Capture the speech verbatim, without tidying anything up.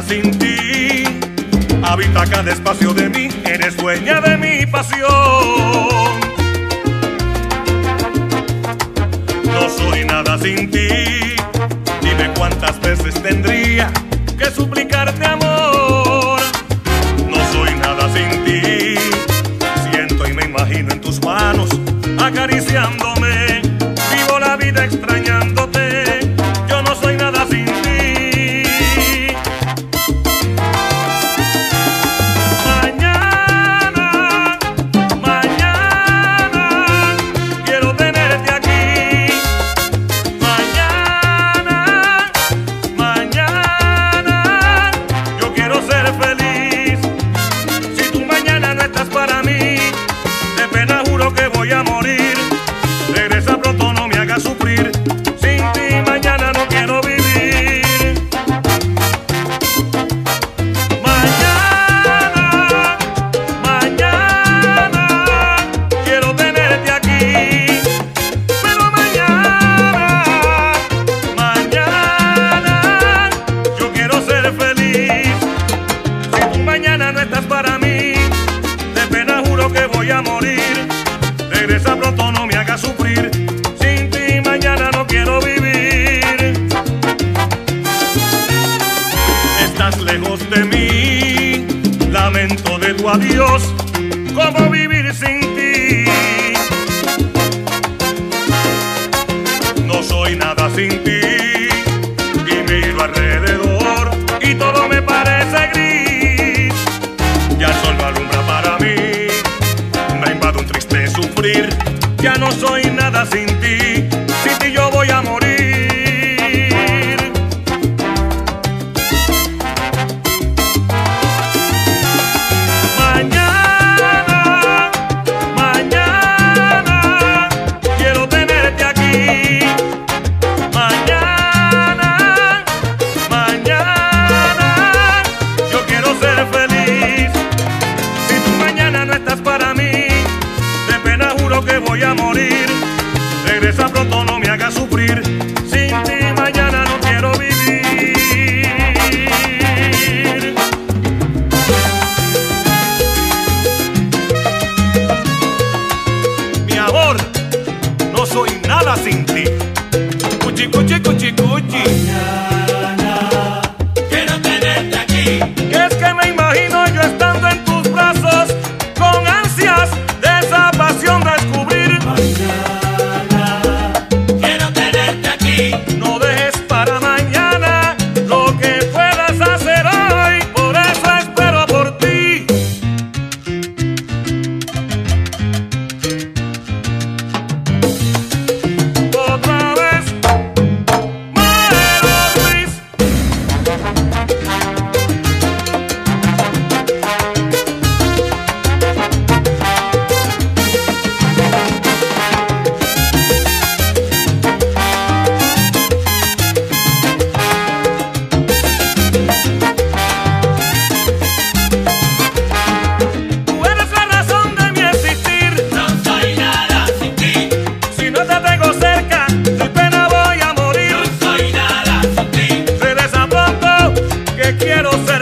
sin ti. Habita cada espacio de mí, eres dueña de mi pasión. No soy nada sin ti. Dime cuántas veces tendría que suplicarte amor. No soy nada sin ti. Siento y me imagino en tus manos acariciándome. Vivo la vida extrañándote. Yo no soy nada sin ti. Mañana, mañana quiero tenerte aquí. Mañana, mañana yo quiero ser feliz. Si tú mañana no estás para mí, de pena juro que voy a morir. Regresa pronto, no me hagas sufrir. Sin ti mañana no quiero vivir. Mañana, mañana quiero tenerte aquí. Pero mañana, mañana yo quiero ser feliz. Si tú mañana no estás para mí, de pena juro que voy a morir. Regresa pronto, no me hagas sufrir. Sin ti mañana no quiero vivir. Estás lejos de mí, lamento de tu adiós. ¿Cómo vivir sin ti? No soy nada sin ti. Y miro alrededor y todo me parece gris. Ya el sol no alumbra para mí, me invade un triste sufrir. Ya no soy nada sin ti. Sin ti yo voy a morir. Mañana, mañana quiero tenerte aquí. Mañana, mañana yo quiero ser feliz. Si tú mañana no estás para mí, de pena juro que voy a morir. Regresa pronto, no me hagas sufrir. Sin ti mañana no quiero vivir. Mi amor, no soy nada sin ti. Cuchi, cuchi, cuchi, cuchi. Mañana quiero tenerte aquí. Es que me imagino yo estando en tus brazos, con ansias de esa pasión descubrir. Mañana quiero tenerte aquí. No dejes para mañana lo que puedas hacer hoy, por eso espero por ti. Otra vez, Maelo Ruiz. Tú eres la razón de mi existir. No soy nada sin ti. Si no te tengo cerca, de pena voy a morir. No soy nada sin ti. Regresa pronto, que quiero ser